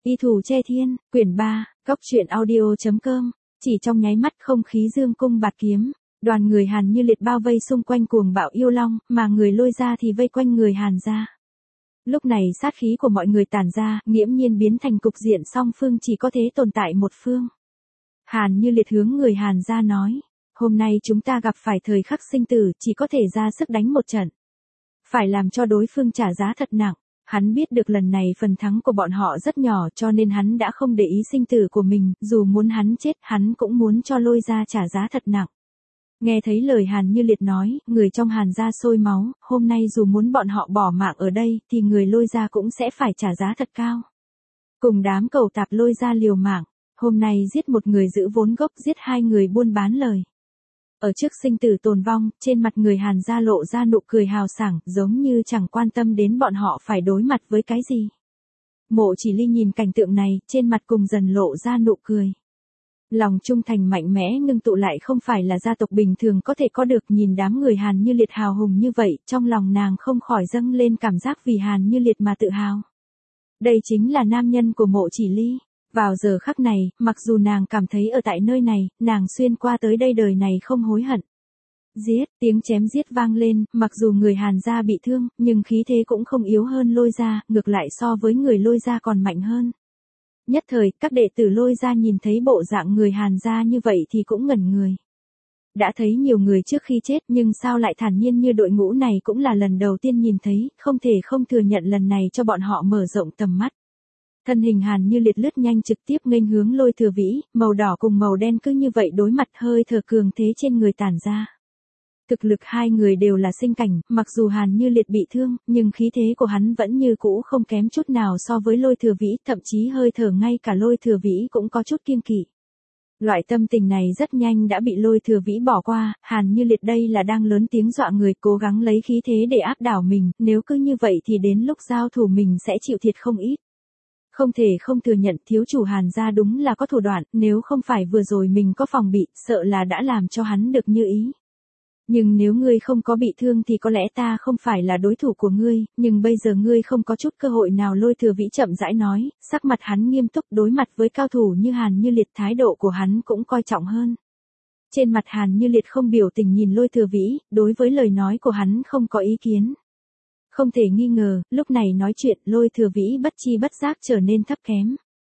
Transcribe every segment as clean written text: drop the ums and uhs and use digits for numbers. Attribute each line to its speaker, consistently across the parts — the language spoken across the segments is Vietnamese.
Speaker 1: Y Thủ Che Thiên, quyển 3, Cốc truyện audio.com, chỉ trong nháy mắt không khí dương cung bạt kiếm, đoàn người Hàn Như Liệt bao vây xung quanh cuồng bạo yêu long, mà người Lôi gia thì vây quanh người Hàn gia. Lúc này sát khí của mọi người tản ra, nghiễm nhiên biến thành cục diện song phương chỉ có thế tồn tại một phương. Hàn Như Liệt hướng người Hàn gia nói, hôm nay chúng ta gặp phải thời khắc sinh tử, chỉ có thể ra sức đánh một trận. Phải làm cho đối phương trả giá thật nặng. Hắn biết được lần này phần thắng của bọn họ rất nhỏ cho nên hắn đã không để ý sinh tử của mình, dù muốn hắn chết, hắn cũng muốn cho Lôi gia trả giá thật nặng. Nghe thấy lời Hàn Như Liệt nói, người trong Hàn gia sôi máu, hôm nay dù muốn bọn họ bỏ mạng ở đây, thì người Lôi gia cũng sẽ phải trả giá thật cao. Cùng đám cầu tạp Lôi gia liều mạng, hôm nay giết một người giữ vốn gốc, giết hai người buôn bán lời. Ở trước sinh tử tồn vong, trên mặt người Hàn gia lộ ra nụ cười hào sảng, giống như chẳng quan tâm đến bọn họ phải đối mặt với cái gì. Mộ Chỉ Ly nhìn cảnh tượng này, trên mặt cùng dần lộ ra nụ cười. Lòng trung thành mạnh mẽ ngưng tụ lại không phải là gia tộc bình thường có thể có được, nhìn đám người Hàn Như Liệt hào hùng như vậy, trong lòng nàng không khỏi dâng lên cảm giác vì Hàn Như Liệt mà tự hào. Đây chính là nam nhân của Mộ Chỉ Ly. Vào giờ khắc này, mặc dù nàng cảm thấy ở tại nơi này, nàng xuyên qua tới đây đời này không hối hận. Giết, tiếng chém giết vang lên, mặc dù người Hàn gia bị thương, nhưng khí thế cũng không yếu hơn Lôi gia, ngược lại so với người Lôi gia còn mạnh hơn. Nhất thời, các đệ tử Lôi gia nhìn thấy bộ dạng người Hàn gia như vậy thì cũng ngẩn người. Đã thấy nhiều người trước khi chết nhưng sao lại thản nhiên như đội ngũ này cũng là lần đầu tiên nhìn thấy, không thể không thừa nhận lần này cho bọn họ mở rộng tầm mắt. Thân hình Hàn Như Liệt lướt nhanh trực tiếp nghênh hướng Lôi Thừa Vĩ, màu đỏ cùng màu đen cứ như vậy đối mặt, hơi thở cường thế trên người tản ra. Thực lực hai người đều là sinh cảnh, mặc dù Hàn Như Liệt bị thương, nhưng khí thế của hắn vẫn như cũ không kém chút nào so với Lôi Thừa Vĩ, thậm chí hơi thở ngay cả Lôi Thừa Vĩ cũng có chút kiêng kỵ. Loại tâm tình này rất nhanh đã bị Lôi Thừa Vĩ bỏ qua, Hàn Như Liệt đây là đang lớn tiếng dọa người, cố gắng lấy khí thế để áp đảo mình, nếu cứ như vậy thì đến lúc giao thủ mình sẽ chịu thiệt không ít. Không thể không thừa nhận thiếu chủ Hàn gia đúng là có thủ đoạn, nếu không phải vừa rồi mình có phòng bị, sợ là đã làm cho hắn được như ý. Nhưng nếu ngươi không có bị thương thì có lẽ ta không phải là đối thủ của ngươi, nhưng bây giờ ngươi không có chút cơ hội nào. Lôi Thừa Vĩ chậm rãi nói, sắc mặt hắn nghiêm túc, đối mặt với cao thủ như Hàn Như Liệt thái độ của hắn cũng coi trọng hơn. Trên mặt Hàn Như Liệt không biểu tình nhìn Lôi Thừa Vĩ, đối với lời nói của hắn không có ý kiến. Không thể nghi ngờ, lúc này nói chuyện Lôi Thừa Vĩ bất chi bất giác trở nên thấp kém.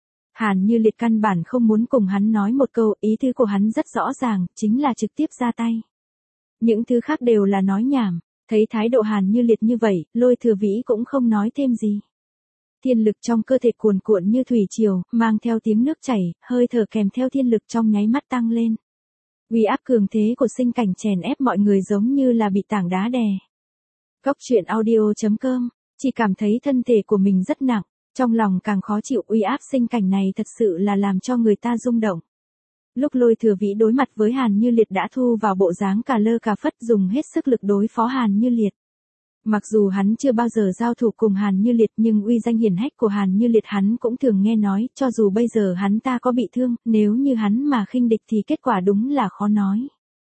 Speaker 1: Hàn Như Liệt căn bản không muốn cùng hắn nói một câu, ý tứ của hắn rất rõ ràng, chính là trực tiếp ra tay. Những thứ khác đều là nói nhảm, thấy thái độ Hàn Như Liệt như vậy, Lôi Thừa Vĩ cũng không nói thêm gì. Thiên lực trong cơ thể cuồn cuộn như thủy triều, mang theo tiếng nước chảy, hơi thở kèm theo thiên lực trong nháy mắt tăng lên. Uy áp cường thế của sinh cảnh chèn ép mọi người giống như là bị tảng đá đè. Cốc truyện audio.com, chỉ cảm thấy thân thể của mình rất nặng, trong lòng càng khó chịu. Uy áp sinh cảnh này thật sự là làm cho người ta rung động. Lúc Lôi Thừa Vĩ đối mặt với Hàn Như Liệt đã thu vào bộ dáng cà lơ cà phất, dùng hết sức lực đối phó Hàn Như Liệt. Mặc dù hắn chưa bao giờ giao thủ cùng Hàn Như Liệt nhưng uy danh hiển hách của Hàn Như Liệt hắn cũng thường nghe nói, cho dù bây giờ hắn ta có bị thương, nếu như hắn mà khinh địch thì kết quả đúng là khó nói.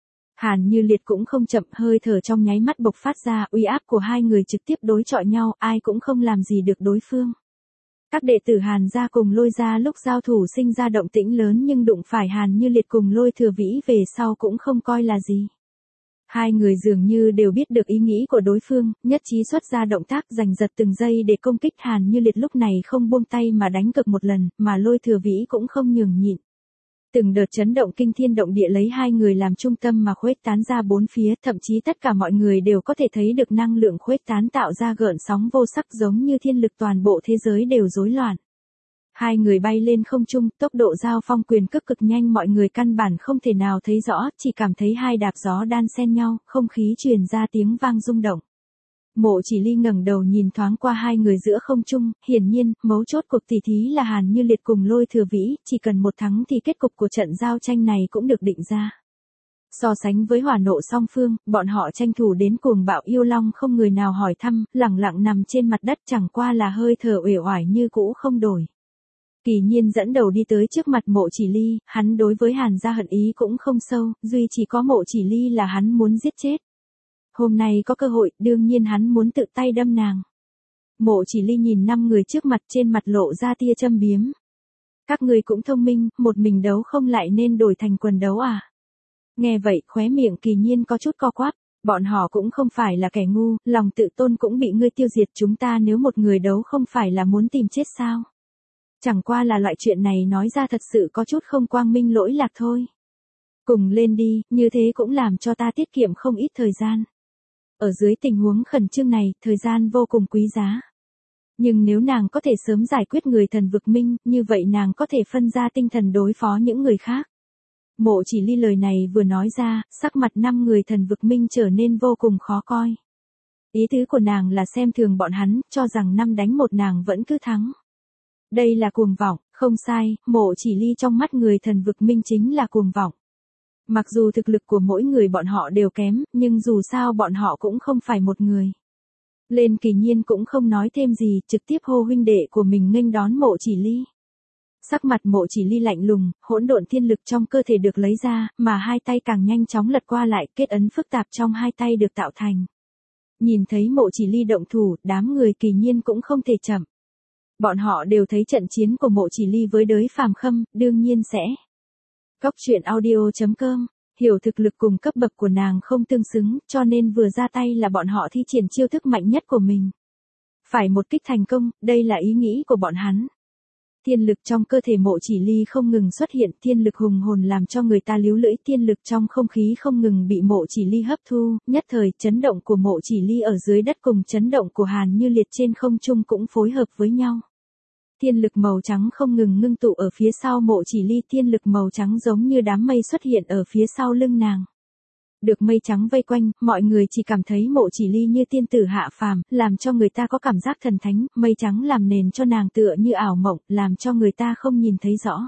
Speaker 1: Hàn Như Liệt cũng không chậm, hơi thở trong nháy mắt bộc phát ra, uy áp của hai người trực tiếp đối chọi nhau, ai cũng không làm gì được đối phương. Các đệ tử Hàn gia cùng Lôi gia lúc giao thủ sinh ra động tĩnh lớn nhưng đụng phải Hàn Như Liệt cùng Lôi Thừa Vĩ về sau cũng không coi là gì. Hai người dường như đều biết được ý nghĩ của đối phương, nhất trí xuất ra động tác giành giật từng giây để công kích. Hàn Như Liệt lúc này không buông tay mà đánh cực một lần, mà Lôi Thừa Vĩ cũng không nhường nhịn. Từng đợt chấn động kinh thiên động địa lấy hai người làm trung tâm mà khuếch tán ra bốn phía, thậm chí tất cả mọi người đều có thể thấy được năng lượng khuếch tán tạo ra gợn sóng vô sắc giống như thiên lực, toàn bộ thế giới đều rối loạn. Hai người bay lên không trung, tốc độ giao phong quyền cước cực nhanh, mọi người căn bản không thể nào thấy rõ, chỉ cảm thấy hai đạp gió đan xen nhau, không khí truyền ra tiếng vang rung động. Mộ Chỉ Ly ngẩng đầu nhìn thoáng qua hai người giữa không trung, hiển nhiên, mấu chốt cuộc tỉ thí là Hàn Như Liệt cùng Lôi Thừa Vĩ, chỉ cần một thắng thì kết cục của trận giao tranh này cũng được định ra. So sánh với hỏa nộ song phương, bọn họ tranh thủ đến cuồng bạo yêu long không người nào hỏi thăm, lẳng lặng nằm trên mặt đất, chẳng qua là hơi thở uể oải như cũ không đổi. Kỳ Nhiên dẫn đầu đi tới trước mặt Mộ Chỉ Ly, hắn đối với Hàn gia hận ý cũng không sâu, duy chỉ có Mộ Chỉ Ly là hắn muốn giết chết. Hôm nay có cơ hội, đương nhiên hắn muốn tự tay đâm nàng. Mộ Chỉ Ly nhìn 5 người trước mặt, trên mặt lộ ra tia châm biếm. Các ngươi cũng thông minh, một mình đấu không lại nên đổi thành quần đấu à? Nghe vậy, khóe miệng Kỳ Nhiên có chút co quắp, bọn họ cũng không phải là kẻ ngu, lòng tự tôn cũng bị ngươi tiêu diệt, chúng ta nếu một người đấu không phải là muốn tìm chết sao? Chẳng qua là loại chuyện này nói ra thật sự có chút không quang minh lỗi lạc thôi. Cùng lên đi, như thế cũng làm cho ta tiết kiệm không ít thời gian. Ở dưới tình huống khẩn trương này, thời gian vô cùng quý giá. Nhưng nếu nàng có thể sớm giải quyết người thần vực minh, như vậy nàng có thể phân ra tinh thần đối phó những người khác. Mộ Chỉ Ly lời này vừa nói ra, sắc mặt 5 người thần vực minh trở nên vô cùng khó coi. Ý tứ của nàng là xem thường bọn hắn, cho rằng 5 đánh 1 nàng vẫn cứ thắng. Đây là cuồng vọng, không sai, Mộ Chỉ Ly trong mắt người thần vực minh chính là cuồng vọng. Mặc dù thực lực của mỗi người bọn họ đều kém, nhưng dù sao bọn họ cũng không phải một người. Lên Kỳ Nhiên cũng không nói thêm gì, trực tiếp hô huynh đệ của mình nghênh đón Mộ Chỉ Ly. Sắc mặt Mộ Chỉ Ly lạnh lùng, hỗn độn thiên lực trong cơ thể được lấy ra, mà hai tay càng nhanh chóng lật qua lại, kết ấn phức tạp trong hai tay được tạo thành. Nhìn thấy Mộ Chỉ Ly động thủ, đám người Kỳ Nhiên cũng không thể chậm. Bọn họ đều thấy trận chiến của Mộ Chỉ Ly với đới phàm khâm, đương nhiên sẽ. Coctruyện.audio.com, hiểu thực lực cùng cấp bậc của nàng không tương xứng, cho nên vừa ra tay là bọn họ thi triển chiêu thức mạnh nhất của mình. Phải một kích thành công, đây là ý nghĩ của bọn hắn. Thiên lực trong cơ thể Mộ Chỉ Ly không ngừng xuất hiện, thiên lực hùng hồn làm cho người ta líu lưỡi, thiên lực trong không khí không ngừng bị Mộ Chỉ Ly hấp thu, nhất thời chấn động của Mộ Chỉ Ly ở dưới đất cùng chấn động của Hàn Như Liệt trên không trung cũng phối hợp với nhau. Thiên lực màu trắng không ngừng ngưng tụ ở phía sau Mộ Chỉ Ly, thiên lực màu trắng giống như đám mây xuất hiện ở phía sau lưng nàng. Được mây trắng vây quanh, mọi người chỉ cảm thấy Mộ Chỉ Ly như tiên tử hạ phàm, làm cho người ta có cảm giác thần thánh, mây trắng làm nền cho nàng tựa như ảo mộng, làm cho người ta không nhìn thấy rõ.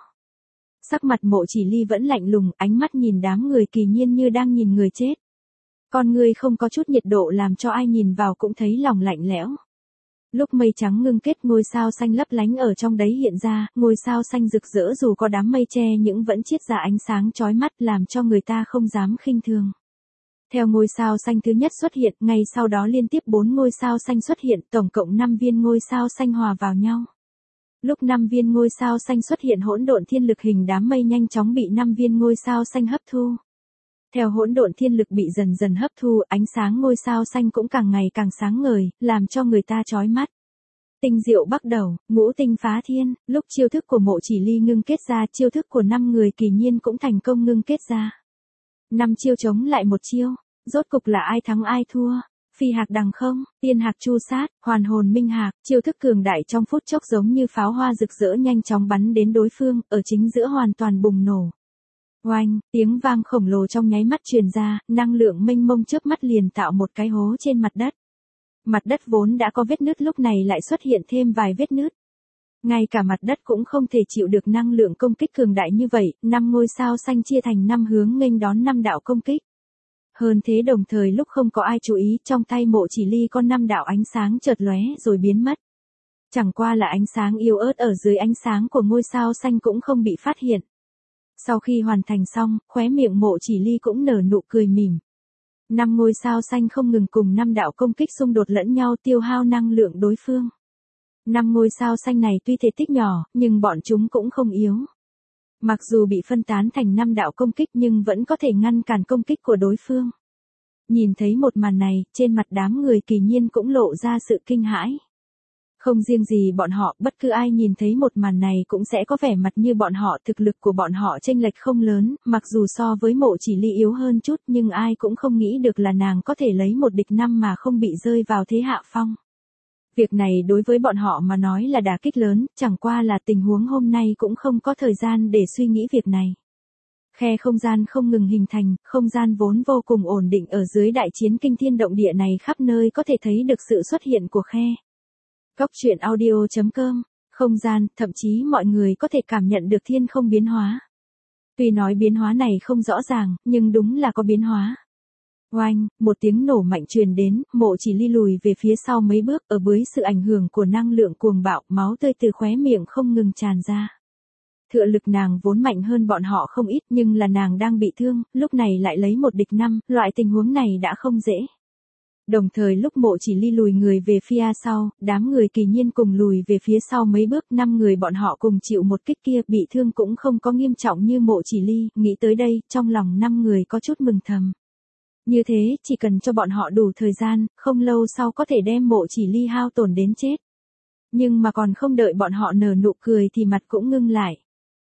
Speaker 1: Sắc mặt Mộ Chỉ Ly vẫn lạnh lùng, ánh mắt nhìn đám người Kỳ Nhiên như đang nhìn người chết. Con người không có chút nhiệt độ làm cho ai nhìn vào cũng thấy lòng lạnh lẽo. Lúc mây trắng ngưng kết, ngôi sao xanh lấp lánh ở trong đấy hiện ra, ngôi sao xanh rực rỡ dù có đám mây che những vẫn chiết ra ánh sáng chói mắt làm cho người ta không dám khinh thường. Theo ngôi sao xanh thứ nhất xuất hiện, ngay sau đó liên tiếp 4 ngôi sao xanh xuất hiện, tổng cộng 5 viên ngôi sao xanh hòa vào nhau. Lúc 5 viên ngôi sao xanh xuất hiện, hỗn độn thiên lực hình đám mây nhanh chóng bị 5 viên ngôi sao xanh hấp thu. Theo hỗn độn thiên lực bị dần dần hấp thu, ánh sáng ngôi sao xanh cũng càng ngày càng sáng ngời, làm cho người ta chói mắt. Tinh diệu bắt đầu, ngũ tinh phá thiên, lúc chiêu thức của Mộ Chỉ Ly ngưng kết ra, chiêu thức của 5 người Kỳ Nhiên cũng thành công ngưng kết ra. 5 chiêu chống lại một chiêu, rốt cục là ai thắng ai thua? Phi hạc đằng không, tiên hạc chu sát, hoàn hồn minh hạc, chiêu thức cường đại trong phút chốc giống như pháo hoa rực rỡ nhanh chóng bắn đến đối phương, ở chính giữa hoàn toàn bùng nổ. Oanh, tiếng vang khổng lồ trong nháy mắt truyền ra, năng lượng mênh mông chớp mắt liền tạo một cái hố trên mặt đất. Mặt đất vốn đã có vết nứt lúc này lại xuất hiện thêm vài vết nứt. Ngay cả mặt đất cũng không thể chịu được năng lượng công kích cường đại như vậy, 5 ngôi sao xanh chia thành 5 hướng nghênh đón 5 đạo công kích. Hơn thế đồng thời lúc không có ai chú ý, trong tay Mộ Chỉ Ly có 5 đạo ánh sáng chợt lóe rồi biến mất. Chẳng qua là ánh sáng yếu ớt ở dưới ánh sáng của ngôi sao xanh cũng không bị phát hiện. Sau khi hoàn thành xong, khóe miệng Mộ Chỉ Ly cũng nở nụ cười mỉm. 5 ngôi sao xanh không ngừng cùng 5 đạo công kích xung đột lẫn nhau tiêu hao năng lượng đối phương. 5 ngôi sao xanh này tuy thể tích nhỏ, nhưng bọn chúng cũng không yếu. Mặc dù bị phân tán thành 5 đạo công kích nhưng vẫn có thể ngăn cản công kích của đối phương. Nhìn thấy một màn này, trên mặt đám người Kỳ Nhiên cũng lộ ra sự kinh hãi. Không riêng gì bọn họ, bất cứ ai nhìn thấy một màn này cũng sẽ có vẻ mặt như bọn họ, thực lực của bọn họ chênh lệch không lớn, mặc dù so với Mộ Chỉ Ly yếu hơn chút nhưng ai cũng không nghĩ được là nàng có thể lấy 1 địch 5 mà không bị rơi vào thế hạ phong. Việc này đối với bọn họ mà nói là đả kích lớn, chẳng qua là tình huống hôm nay cũng không có thời gian để suy nghĩ việc này. Khe không gian không ngừng hình thành, không gian vốn vô cùng ổn định ở dưới đại chiến kinh thiên động địa này khắp nơi có thể thấy được sự xuất hiện của khe. Coctruyện.audio.com, không gian, thậm chí mọi người có thể cảm nhận được thiên không biến hóa. Tuy nói biến hóa này không rõ ràng, nhưng đúng là có biến hóa. Oanh, một tiếng nổ mạnh truyền đến, Mộ Chỉ Ly lùi về phía sau mấy bước, ở dưới sự ảnh hưởng của năng lượng cuồng bạo, máu tươi từ khóe miệng không ngừng tràn ra. Tựa lực nàng vốn mạnh hơn bọn họ không ít nhưng là nàng đang bị thương, lúc này lại lấy 1 địch 5, loại tình huống này đã không dễ. Đồng thời lúc Mộ Chỉ Ly lùi người về phía sau, đám người Kỳ Nhiên cùng lùi về phía sau mấy bước, 5 người bọn họ cùng chịu một kích kia, bị thương cũng không có nghiêm trọng như Mộ Chỉ Ly, nghĩ tới đây, trong lòng 5 người có chút mừng thầm. Như thế, chỉ cần cho bọn họ đủ thời gian, không lâu sau có thể đem Mộ Chỉ Ly hao tổn đến chết. Nhưng mà còn không đợi bọn họ nở nụ cười thì mặt cũng ngưng lại.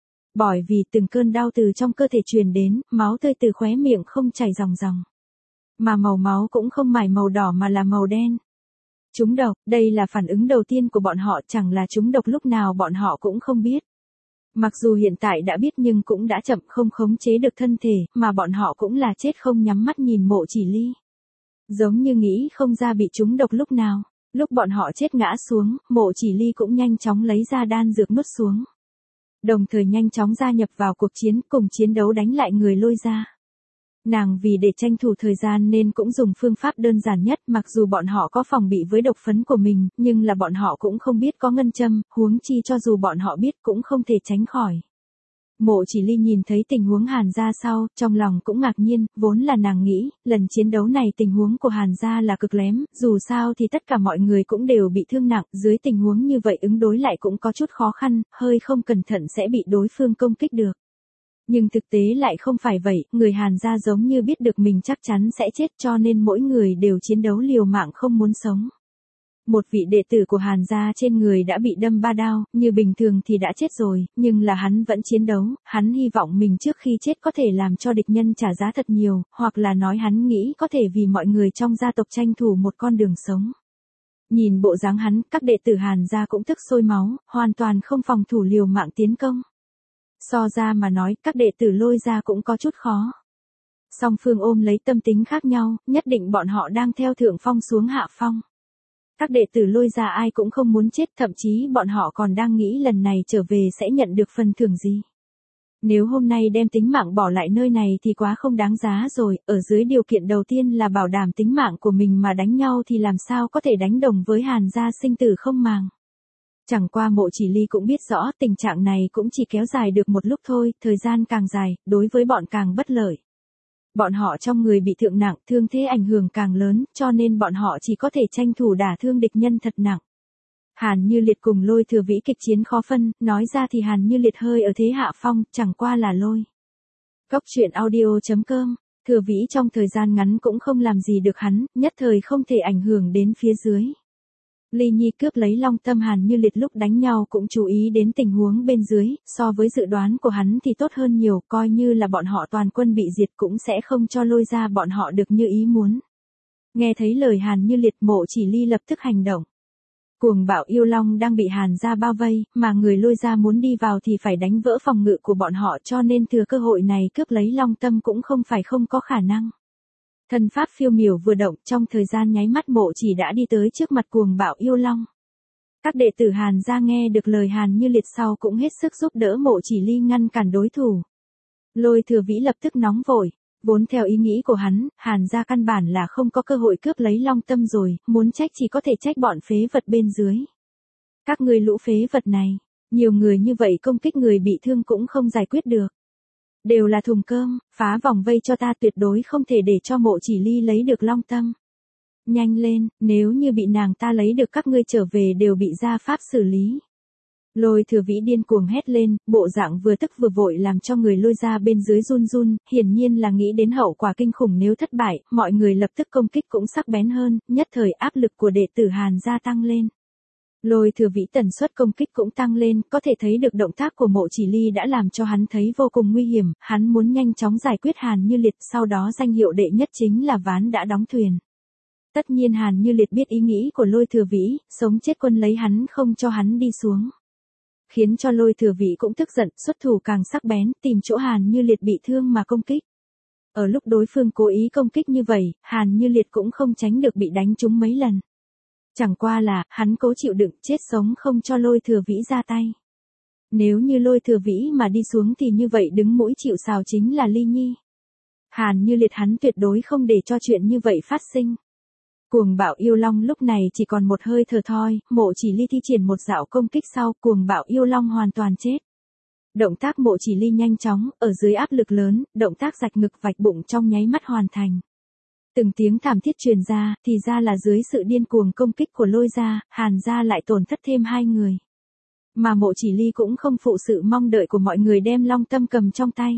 Speaker 1: Bởi vì từng cơn đau từ trong cơ thể truyền đến, máu tươi từ khóe miệng không chảy ròng ròng. Mà màu máu cũng không phải màu đỏ mà là màu đen. Trúng độc, đây là phản ứng đầu tiên của bọn họ, chẳng là trúng độc lúc nào bọn họ cũng không biết. Mặc dù hiện tại đã biết nhưng cũng đã chậm, không khống chế được thân thể, mà bọn họ cũng là chết không nhắm mắt nhìn Mộ Chỉ Ly. Giống như nghĩ không ra bị trúng độc lúc nào. Lúc bọn họ chết ngã xuống, Mộ Chỉ Ly cũng nhanh chóng lấy ra đan dược nuốt xuống. Đồng thời nhanh chóng gia nhập vào cuộc chiến, cùng chiến đấu đánh lại người Lôi gia. Nàng vì để tranh thủ thời gian nên cũng dùng phương pháp đơn giản nhất, mặc dù bọn họ có phòng bị với độc phấn của mình, nhưng là bọn họ cũng không biết có ngân châm, huống chi cho dù bọn họ biết cũng không thể tránh khỏi. Mộ Chỉ Ly nhìn thấy tình huống Hàn gia sau, trong lòng cũng ngạc nhiên, vốn là nàng nghĩ, lần chiến đấu này tình huống của Hàn gia là cực lém, dù sao thì tất cả mọi người cũng đều bị thương nặng, dưới tình huống như vậy ứng đối lại cũng có chút khó khăn, hơi không cẩn thận sẽ bị đối phương công kích được. Nhưng thực tế lại không phải vậy, người Hàn gia giống như biết được mình chắc chắn sẽ chết cho nên mỗi người đều chiến đấu liều mạng không muốn sống. Một vị đệ tử của Hàn gia trên người đã bị đâm 3 đao, như bình thường thì đã chết rồi, nhưng là hắn vẫn chiến đấu, hắn hy vọng mình trước khi chết có thể làm cho địch nhân trả giá thật nhiều, hoặc là nói hắn nghĩ có thể vì mọi người trong gia tộc tranh thủ một con đường sống. Nhìn bộ dáng hắn, các đệ tử Hàn gia cũng tức sôi máu, hoàn toàn không phòng thủ liều mạng tiến công. So ra mà nói, các đệ tử Lôi gia cũng có chút khó. Song phương ôm lấy tâm tính khác nhau, nhất định bọn họ đang theo thượng phong xuống hạ phong. Các đệ tử Lôi gia ai cũng không muốn chết, thậm chí bọn họ còn đang nghĩ lần này trở về sẽ nhận được phần thưởng gì. Nếu hôm nay đem tính mạng bỏ lại nơi này thì quá không đáng giá rồi, ở dưới điều kiện đầu tiên là bảo đảm tính mạng của mình mà đánh nhau thì làm sao có thể đánh đồng với Hàn gia sinh tử không màng. Chẳng qua Mộ Chỉ Ly cũng biết rõ tình trạng này cũng chỉ kéo dài được một lúc thôi, thời gian càng dài, đối với bọn càng bất lợi. Bọn họ trong người bị thương nặng, thương thế ảnh hưởng càng lớn, cho nên bọn họ chỉ có thể tranh thủ đả thương địch nhân thật nặng. Hàn Như Liệt cùng Lôi Thừa Vĩ kịch chiến khó phân, nói ra thì Hàn Như Liệt hơi ở thế hạ phong, chẳng qua là Lôi. Góc truyện audio.com, Thừa Vĩ trong thời gian ngắn cũng không làm gì được hắn, nhất thời không thể ảnh hưởng đến phía dưới. Ly Nhi cướp lấy Long Tâm Hàn Như Liệt lúc đánh nhau cũng chú ý đến tình huống bên dưới, so với dự đoán của hắn thì tốt hơn nhiều, coi như là bọn họ toàn quân bị diệt cũng sẽ không cho Lôi ra bọn họ được như ý muốn. Nghe thấy lời Hàn Như Liệt, Mộ Chỉ Ly lập tức hành động. Cuồng bạo yêu long đang bị Hàn gia bao vây, mà người Lôi ra muốn đi vào thì phải đánh vỡ phòng ngự của bọn họ, cho nên thừa cơ hội này cướp lấy Long Tâm cũng không phải không có khả năng. Thần pháp phiêu miểu vừa động, trong thời gian nháy mắt Mộ Chỉ đã đi tới trước mặt cuồng bạo yêu long. Các đệ tử Hàn gia nghe được lời Hàn Như Liệt sau cũng hết sức giúp đỡ Mộ Chỉ Ly ngăn cản đối thủ. Lôi Thừa Vĩ lập tức nóng vội, vốn theo ý nghĩ của hắn, Hàn gia căn bản là không có cơ hội cướp lấy Long Tâm rồi, muốn trách chỉ có thể trách bọn phế vật bên dưới. Các ngươi lũ phế vật này, nhiều người như vậy công kích người bị thương cũng không giải quyết được. Đều là thùng cơm, phá vòng vây cho ta, tuyệt đối không thể để cho Mộ Chỉ Ly lấy được Long Tâm. Nhanh lên, nếu như bị nàng ta lấy được các ngươi trở về đều bị gia pháp xử lý. Lôi Thừa Vĩ điên cuồng hét lên, bộ dạng vừa tức vừa vội làm cho người Lôi ra bên dưới run run, hiển nhiên là nghĩ đến hậu quả kinh khủng nếu thất bại, mọi người lập tức công kích cũng sắc bén hơn, nhất thời áp lực của đệ tử Hàn gia tăng lên. Lôi Thừa Vĩ tần suất công kích cũng tăng lên, có thể thấy được động tác của Mộ Chỉ Ly đã làm cho hắn thấy vô cùng nguy hiểm, hắn muốn nhanh chóng giải quyết Hàn Như Liệt, sau đó danh hiệu đệ nhất chính là ván đã đóng thuyền. Tất nhiên Hàn Như Liệt biết ý nghĩ của Lôi Thừa Vĩ, sống chết quân lấy hắn không cho hắn đi xuống. Khiến cho Lôi Thừa Vĩ cũng tức giận, xuất thủ càng sắc bén, tìm chỗ Hàn Như Liệt bị thương mà công kích. Ở lúc đối phương cố ý công kích như vậy, Hàn Như Liệt cũng không tránh được bị đánh trúng mấy lần. Chẳng qua là, hắn cố chịu đựng, chết sống không cho Lôi Thừa Vĩ ra tay. Nếu như Lôi Thừa Vĩ mà đi xuống thì như vậy đứng mũi chịu sào chính là Ly Nhi. Hàn Như Liệt hắn tuyệt đối không để cho chuyện như vậy phát sinh. Cuồng bạo yêu long lúc này chỉ còn một hơi thở thôi, Mộ Chỉ Ly thi triển một dạo công kích sau, cuồng bạo yêu long hoàn toàn chết. Động tác Mộ Chỉ Ly nhanh chóng, ở dưới áp lực lớn, động tác rạch ngực vạch bụng trong nháy mắt hoàn thành. Từng tiếng thảm thiết truyền ra, thì ra là dưới sự điên cuồng công kích của Lôi gia, Hàn gia lại tổn thất thêm 2 người. Mà Mộ Chỉ Ly cũng không phụ sự mong đợi của mọi người đem Long Tâm cầm trong tay.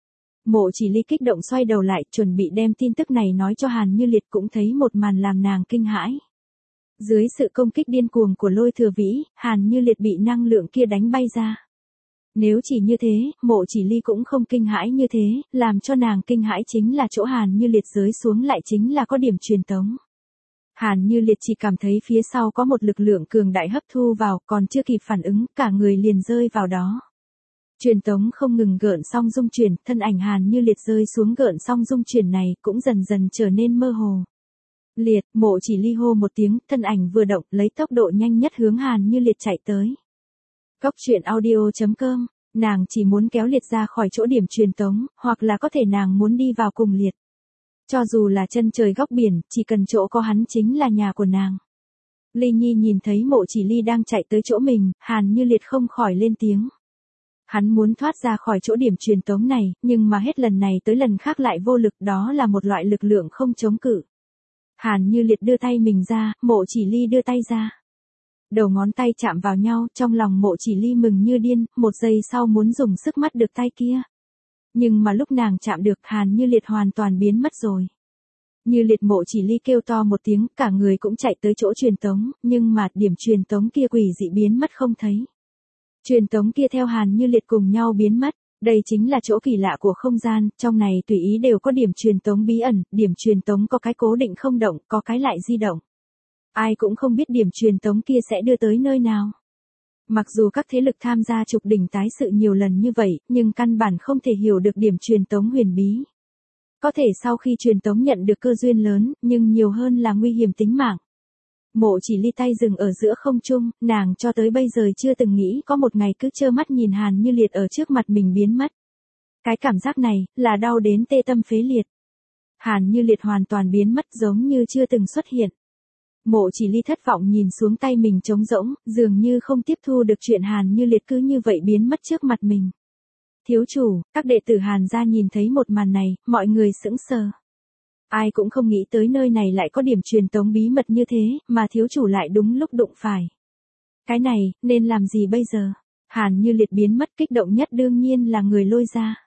Speaker 1: Mộ Chỉ Ly kích động xoay đầu lại, chuẩn bị đem tin tức này nói cho Hàn Như Liệt, cũng thấy một màn làm nàng kinh hãi. Dưới sự công kích điên cuồng của Lôi Thừa Vĩ, Hàn Như Liệt bị năng lượng kia đánh bay ra. Nếu chỉ như thế, Mộ Chỉ Ly cũng không kinh hãi như thế, làm cho nàng kinh hãi chính là chỗ Hàn Như Liệt rơi xuống lại chính là có điểm truyền tống. Hàn Như Liệt chỉ cảm thấy phía sau có một lực lượng cường đại hấp thu vào, còn chưa kịp phản ứng, cả người liền rơi vào đó. Truyền tống không ngừng gợn song dung chuyển, thân ảnh Hàn Như Liệt rơi xuống gợn song dung chuyển này cũng dần dần trở nên mơ hồ. Liệt, Mộ Chỉ Ly hô một tiếng, thân ảnh vừa động, lấy tốc độ nhanh nhất hướng Hàn Như Liệt chạy tới. Cốc truyện audio.com, nàng chỉ muốn kéo Liệt ra khỏi chỗ điểm truyền tống, hoặc là có thể nàng muốn đi vào cùng Liệt. Cho dù là chân trời góc biển, chỉ cần chỗ có hắn chính là nhà của nàng. Ly Nhi nhìn thấy Mộ Chỉ Ly đang chạy tới chỗ mình, Hàn Như Liệt không khỏi lên tiếng. Hắn muốn thoát ra khỏi chỗ điểm truyền tống này, nhưng mà hết lần này tới lần khác lại vô lực, đó là một loại lực lượng không chống cự. Hàn Như Liệt đưa tay mình ra, Mộ Chỉ Ly đưa tay ra. Đầu ngón tay chạm vào nhau, trong lòng Mộ Chỉ Ly mừng như điên, một giây sau muốn dùng sức mắt được tay kia. Nhưng mà lúc nàng chạm được, Hàn Như Liệt hoàn toàn biến mất rồi. Như Liệt, Mộ Chỉ Ly kêu to một tiếng, cả người cũng chạy tới chỗ truyền tống, nhưng mà điểm truyền tống kia quỷ dị biến mất không thấy. Truyền tống kia theo Hàn Như Liệt cùng nhau biến mất. Đây chính là chỗ kỳ lạ của không gian, trong này tùy ý đều có điểm truyền tống bí ẩn, điểm truyền tống có cái cố định không động, có cái lại di động. Ai cũng không biết điểm truyền tống kia sẽ đưa tới nơi nào. Mặc dù các thế lực tham gia trục đỉnh tái sự nhiều lần như vậy, nhưng căn bản không thể hiểu được điểm truyền tống huyền bí. Có thể sau khi truyền tống nhận được cơ duyên lớn, nhưng nhiều hơn là nguy hiểm tính mạng. Mộ Chỉ Ly tay dừng ở giữa không trung, nàng cho tới bây giờ chưa từng nghĩ có một ngày cứ trơ mắt nhìn Hàn Như Liệt ở trước mặt mình biến mất. Cái cảm giác này, là đau đến tê tâm phế liệt. Hàn Như Liệt hoàn toàn biến mất giống như chưa từng xuất hiện. Mộ Chỉ Ly thất vọng nhìn xuống tay mình trống rỗng, dường như không tiếp thu được chuyện Hàn Như Liệt cứ như vậy biến mất trước mặt mình. Thiếu chủ, các đệ tử Hàn gia nhìn thấy một màn này, mọi người sững sờ. Ai cũng không nghĩ tới nơi này lại có điểm truyền tống bí mật như thế, mà thiếu chủ lại đúng lúc đụng phải. Cái này, nên làm gì bây giờ? Hàn Như Liệt biến mất, kích động nhất đương nhiên là người Lôi gia.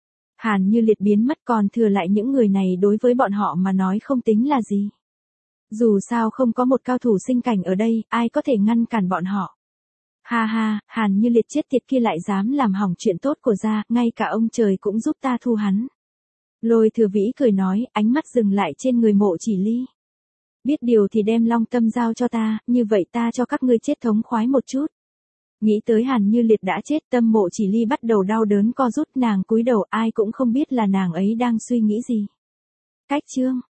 Speaker 1: Hàn Như Liệt biến mất, còn thừa lại những người này đối với bọn họ mà nói không tính là gì. Dù sao không có một cao thủ sinh cảnh ở đây, ai có thể ngăn cản bọn họ. Ha ha, Hàn Như Liệt chết tiệt kia lại dám làm hỏng chuyện tốt của gia, ngay cả ông trời cũng giúp ta thu hắn. Lôi Thừa Vĩ cười nói, ánh mắt dừng lại trên người Mộ Chỉ Ly. Biết điều thì đem Long Tâm giao cho ta, như vậy ta cho các ngươi chết thống khoái một chút. Nghĩ tới Hàn Như Liệt đã chết, tâm Mộ Chỉ Ly bắt đầu đau đớn co rút, nàng cúi đầu, ai cũng không biết là nàng ấy đang suy nghĩ gì. Cách chương